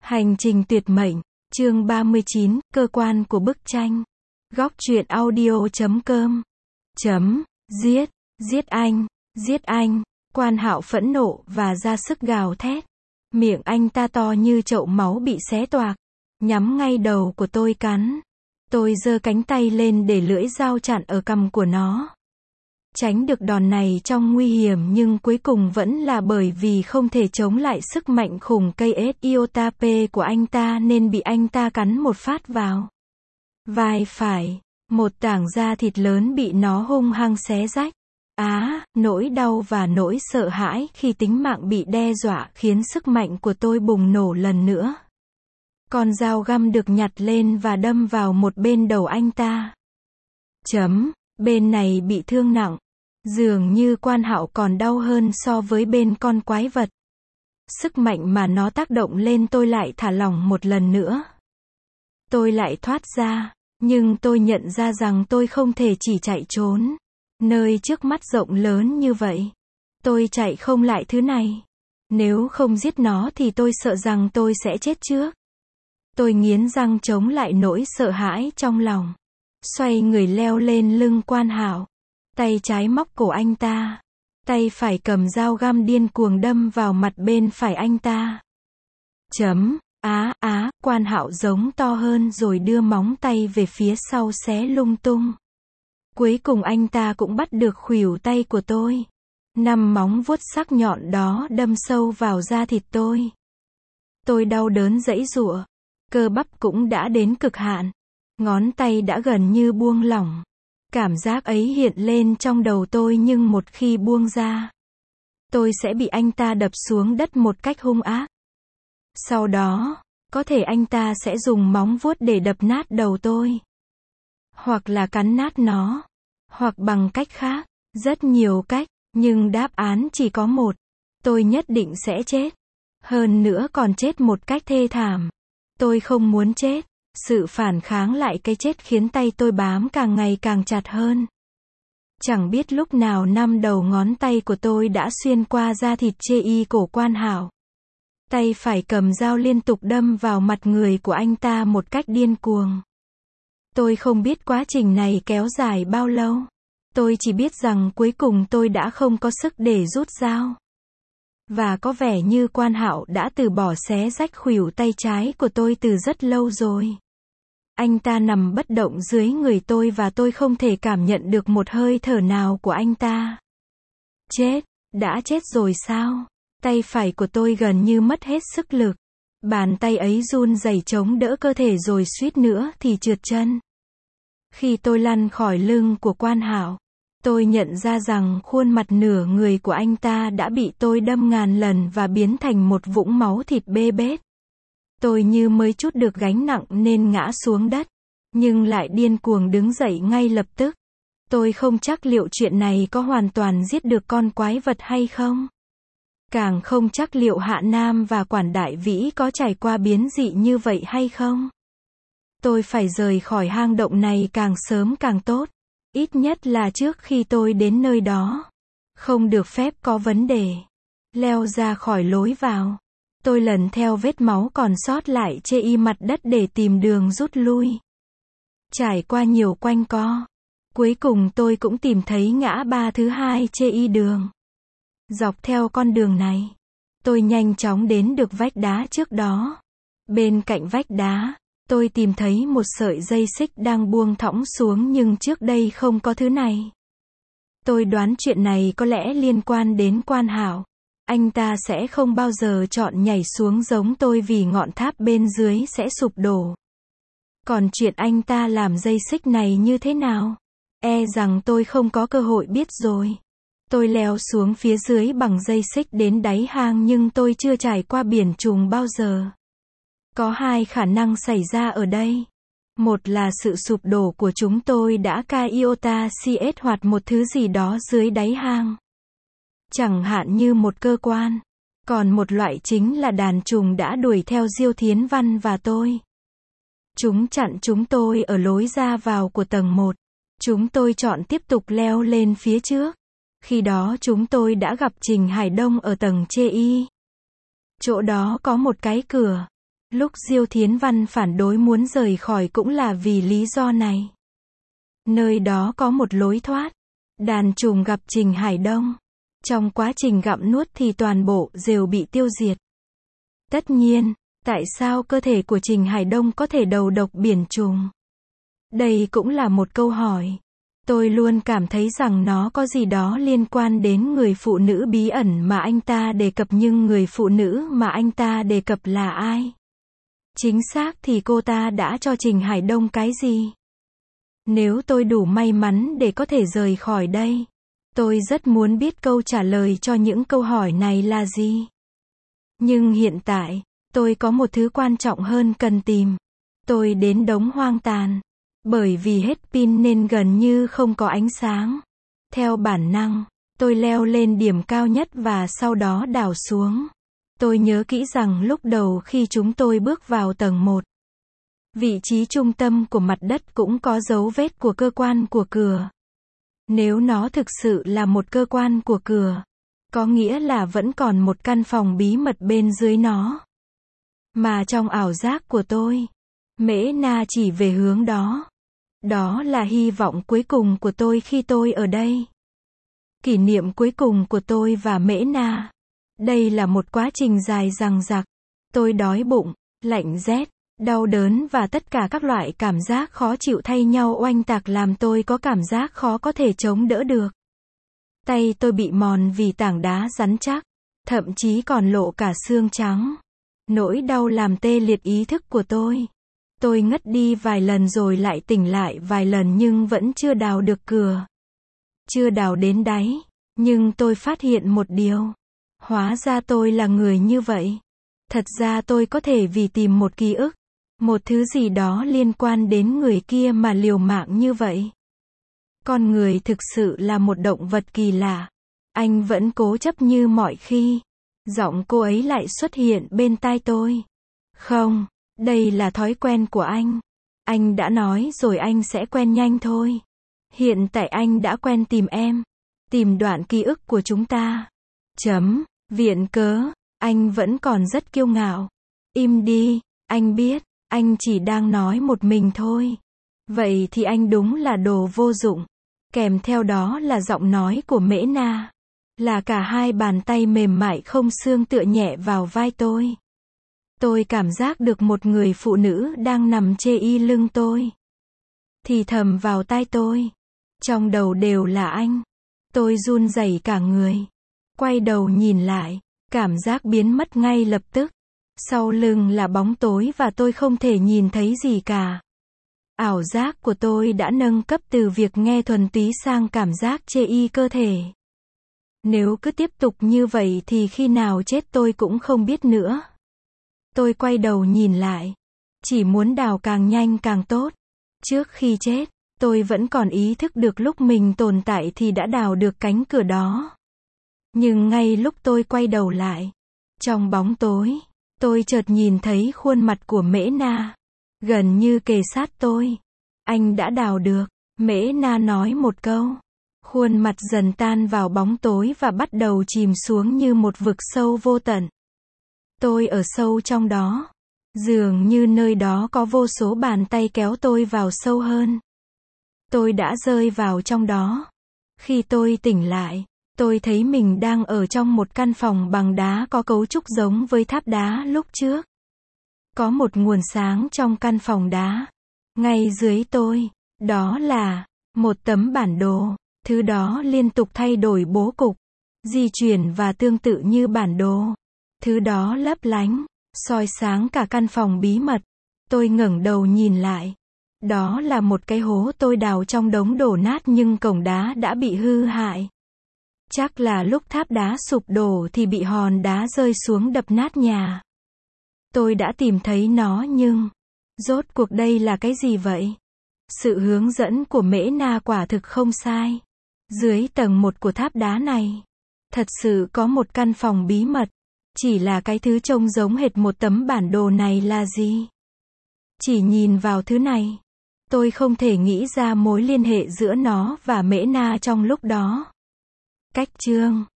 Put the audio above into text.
Hành trình tuyệt mệnh, chương 39, cơ quan của bức tranh. Góc truyện audio.com. Giết, giết anh, Quan Hạo phẫn nộ và ra sức gào thét. Miệng anh ta to như chậu máu bị xé toạc, nhắm ngay đầu của tôi cắn. Tôi giơ cánh tay lên để lưỡi dao chặn ở cằm của nó. Tránh được đòn này trong nguy hiểm nhưng cuối cùng vẫn là bởi vì không thể chống lại sức mạnh khủng cây Iotape của anh ta nên bị anh ta cắn một phát vào vai phải. Một tảng da thịt lớn bị nó hung hăng xé rách. Nỗi đau và nỗi sợ hãi khi tính mạng bị đe dọa khiến sức mạnh của tôi bùng nổ lần nữa. Con dao găm được nhặt lên và đâm vào một bên đầu anh ta. Bên này bị thương nặng. Dường như Quan Hạo còn đau hơn so với bên con quái vật. Sức mạnh mà nó tác động lên tôi lại thả lỏng một lần nữa. Tôi lại thoát ra, nhưng tôi nhận ra rằng tôi không thể chỉ chạy trốn. Nơi trước mắt rộng lớn như vậy. Tôi chạy không lại thứ này. Nếu không giết nó thì tôi sợ rằng tôi sẽ chết trước. Tôi nghiến răng chống lại nỗi sợ hãi trong lòng. Xoay người leo lên lưng Quan Hạo. Tay trái móc cổ anh ta. Tay phải cầm dao găm điên cuồng đâm vào mặt bên phải anh ta. Quan Hạo giống to hơn rồi đưa móng tay về phía sau xé lung tung. Cuối cùng anh ta cũng bắt được khuỷu tay của tôi. 5 móng vuốt sắc nhọn đó đâm sâu vào da thịt tôi. Tôi đau đớn giãy giụa. Cơ bắp cũng đã đến cực hạn. Ngón tay đã gần như buông lỏng. Cảm giác ấy hiện lên trong đầu tôi nhưng một khi buông ra, tôi sẽ bị anh ta đập xuống đất một cách hung ác. Sau đó, có thể anh ta sẽ dùng móng vuốt để đập nát đầu tôi. Hoặc là cắn nát nó. Hoặc bằng cách khác. Rất nhiều cách, nhưng đáp án chỉ có một. Tôi nhất định sẽ chết. Hơn nữa còn chết một cách thê thảm. Tôi không muốn chết. Sự phản kháng lại cái chết khiến tay tôi bám càng ngày càng chặt hơn. Chẳng biết lúc nào 5 đầu ngón tay của tôi đã xuyên qua da thịt chê y cổ Quan Hạo. Tay phải cầm dao liên tục đâm vào mặt người của anh ta một cách điên cuồng. Tôi không biết quá trình này kéo dài bao lâu. Tôi chỉ biết rằng cuối cùng tôi đã không có sức để rút dao. Và có vẻ như Quan Hạo đã từ bỏ xé rách khuỷu tay trái của tôi từ rất lâu rồi. Anh ta nằm bất động dưới người tôi và tôi không thể cảm nhận được một hơi thở nào của anh ta. Chết, đã chết rồi sao? Tay phải của tôi gần như mất hết sức lực. Bàn tay ấy run rẩy chống đỡ cơ thể rồi suýt nữa thì trượt chân. Khi tôi lăn khỏi lưng của Quan Hạo, tôi nhận ra rằng khuôn mặt nửa người của anh ta đã bị tôi đâm ngàn lần và biến thành một vũng máu thịt bê bết. Tôi như mới trút được gánh nặng nên ngã xuống đất, nhưng lại điên cuồng đứng dậy ngay lập tức. Tôi không chắc liệu chuyện này có hoàn toàn giết được con quái vật hay không. Càng không chắc liệu Hạ Nam và Quản Đại Vĩ có trải qua biến dị như vậy hay không. Tôi phải rời khỏi hang động này càng sớm càng tốt. Ít nhất là trước khi tôi đến nơi đó. Không được phép có vấn đề. Leo ra khỏi lối vào. Tôi lần theo vết máu còn sót lại chê y mặt đất để tìm đường rút lui. Trải qua nhiều quanh co. Cuối cùng tôi cũng tìm thấy ngã ba thứ hai chê y đường. Dọc theo con đường này, tôi nhanh chóng đến được vách đá trước đó. Bên cạnh vách đá, tôi tìm thấy một sợi dây xích đang buông thõng xuống nhưng trước đây không có thứ này. Tôi đoán chuyện này có lẽ liên quan đến Quan Hạo. Anh ta sẽ không bao giờ chọn nhảy xuống giống tôi vì ngọn tháp bên dưới sẽ sụp đổ. Còn chuyện anh ta làm dây xích này như thế nào? Rằng tôi không có cơ hội biết rồi. Tôi leo xuống phía dưới bằng dây xích đến đáy hang nhưng tôi chưa trải qua biển trùng bao giờ. Có 2 khả năng xảy ra ở đây. Một là sự sụp đổ của chúng tôi đã iota cs hoặc một thứ gì đó dưới đáy hang. Chẳng hạn như một cơ quan. Còn một loại chính là đàn trùng đã đuổi theo Diêu Thiến Văn và tôi. Chúng chặn chúng tôi ở lối ra vào của tầng 1. Chúng tôi chọn tiếp tục leo lên phía trước. Khi đó chúng tôi đã gặp Trình Hải Đông ở tầng chê y. Chỗ đó có một cái cửa. Lúc Diêu Thiến Văn phản đối muốn rời khỏi cũng là vì lý do này. Nơi đó có một lối thoát. Đàn trùng gặp Trình Hải Đông. Trong quá trình gặm nuốt thì toàn bộ rều bị tiêu diệt. Tất nhiên, tại sao cơ thể của Trình Hải Đông có thể đầu độc biển trùng? Đây cũng là một câu hỏi. Tôi luôn cảm thấy rằng nó có gì đó liên quan đến người phụ nữ bí ẩn mà anh ta đề cập, nhưng người phụ nữ mà anh ta đề cập là ai? Chính xác thì cô ta đã cho Trình Hải Đông cái gì? Nếu tôi đủ may mắn để có thể rời khỏi đây, tôi rất muốn biết câu trả lời cho những câu hỏi này là gì. Nhưng hiện tại, tôi có một thứ quan trọng hơn cần tìm. Tôi đến đống hoang tàn. Bởi vì hết pin nên gần như không có ánh sáng. Theo bản năng, tôi leo lên điểm cao nhất và sau đó đào xuống. Tôi nhớ kỹ rằng lúc đầu khi chúng tôi bước vào tầng 1, vị trí trung tâm của mặt đất cũng có dấu vết của cơ quan của cửa. Nếu nó thực sự là một cơ quan của cửa, có nghĩa là vẫn còn một căn phòng bí mật bên dưới nó. Mà trong ảo giác của tôi, Mễ Na chỉ về hướng đó. Đó là hy vọng cuối cùng của tôi khi tôi ở đây. Kỷ niệm cuối cùng của tôi và Mễ Na. Đây là một quá trình dài dằng dặc. Tôi đói bụng, lạnh rét, đau đớn và tất cả các loại cảm giác khó chịu thay nhau oanh tạc làm tôi có cảm giác khó có thể chống đỡ được. Tay tôi bị mòn vì tảng đá rắn chắc, thậm chí còn lộ cả xương trắng. Nỗi đau làm tê liệt ý thức của tôi. Tôi ngất đi vài lần rồi lại tỉnh lại vài lần nhưng vẫn chưa đào được cửa. Chưa đào đến đáy. Nhưng tôi phát hiện một điều. Hóa ra tôi là người như vậy. Thật ra tôi có thể vì tìm một ký ức, một thứ gì đó liên quan đến người kia mà liều mạng như vậy. Con người thực sự là một động vật kỳ lạ. Anh vẫn cố chấp như mọi khi. Giọng cô ấy lại xuất hiện bên tai tôi. Không, đây là thói quen của anh. Anh đã nói rồi anh sẽ quen nhanh thôi. Hiện tại anh đã quen tìm em. Tìm đoạn ký ức của chúng ta. Viện cớ, anh vẫn còn rất kiêu ngạo. Im đi, anh biết, anh chỉ đang nói một mình thôi. Vậy thì anh đúng là đồ vô dụng. Kèm theo đó là giọng nói của Mễ Na. Là cả hai bàn tay mềm mại không xương tựa nhẹ vào vai tôi. Tôi cảm giác được một người phụ nữ đang nằm chê y lưng tôi. Thì thầm vào tai tôi. Trong đầu đều là anh. Tôi run rẩy cả người. Quay đầu nhìn lại. Cảm giác biến mất ngay lập tức. Sau lưng là bóng tối và tôi không thể nhìn thấy gì cả. Ảo giác của tôi đã nâng cấp từ việc nghe thuần túy sang cảm giác chê y cơ thể. Nếu cứ tiếp tục như vậy thì khi nào chết tôi cũng không biết nữa. Tôi quay đầu nhìn lại. Chỉ muốn đào càng nhanh càng tốt. Trước khi chết, tôi vẫn còn ý thức được lúc mình tồn tại thì đã đào được cánh cửa đó. Nhưng ngay lúc tôi quay đầu lại, trong bóng tối, tôi chợt nhìn thấy khuôn mặt của Mễ Na. Gần như kề sát tôi. Anh đã đào được. Mễ Na nói một câu. Khuôn mặt dần tan vào bóng tối và bắt đầu chìm xuống như một vực sâu vô tận. Tôi ở sâu trong đó. Dường như nơi đó có vô số bàn tay kéo tôi vào sâu hơn. Tôi đã rơi vào trong đó. Khi tôi tỉnh lại, tôi thấy mình đang ở trong một căn phòng bằng đá có cấu trúc giống với tháp đá lúc trước. Có một nguồn sáng trong căn phòng đá. Ngay dưới tôi, đó là một tấm bản đồ. Thứ đó liên tục thay đổi bố cục, di chuyển và tương tự như bản đồ. Thứ đó lấp lánh, soi sáng cả căn phòng bí mật. Tôi ngẩng đầu nhìn lại. Đó là một cái hố tôi đào trong đống đổ nát nhưng cổng đá đã bị hư hại. Chắc là lúc tháp đá sụp đổ thì bị hòn đá rơi xuống đập nát nhà. Tôi đã tìm thấy nó nhưng rốt cuộc đây là cái gì vậy? Sự hướng dẫn của Mễ Na quả thực không sai. Dưới tầng 1 của tháp đá này, thật sự có một căn phòng bí mật. Chỉ là cái thứ trông giống hệt một tấm bản đồ này là gì? Chỉ nhìn vào thứ này, tôi không thể nghĩ ra mối liên hệ giữa nó và Mễ Na trong lúc đó. Cách chương